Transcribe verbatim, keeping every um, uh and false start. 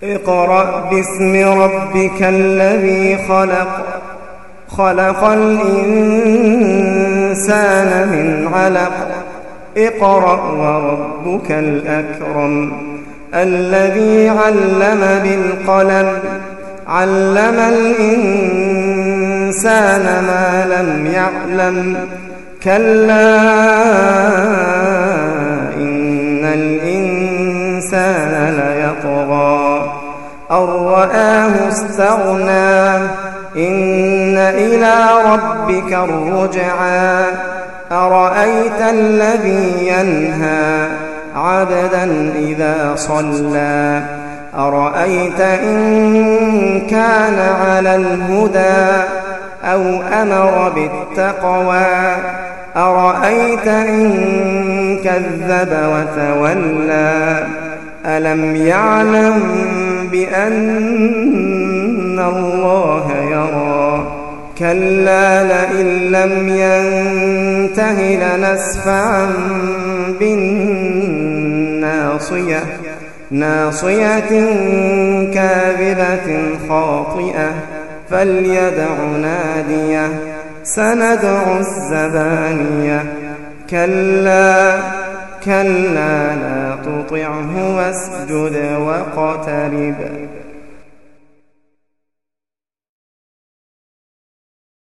اقرأ باسم ربك الذي خلق خلق الإنسان من علق اقرأ وربك الأكرم الذي علم بالقلم علم الإنسان ما لم يعلم كلا إن الإنسان ليطغى أن رآه استغنى إن إلى ربك الرجعى أرأيت الذي ينهى عبدا إذا صلى أرأيت إن كان على الهدى أو أمر بالتقوى أرأيت إن كذب وتولى ألم يعلم بأن الله يرى كلا لئن لم ينته لنسفعا بالناصية ناصية كاذبة خاطئة فليدع ناديه سندع الزبانية كلا كلا لا تطعه واسجد واقترب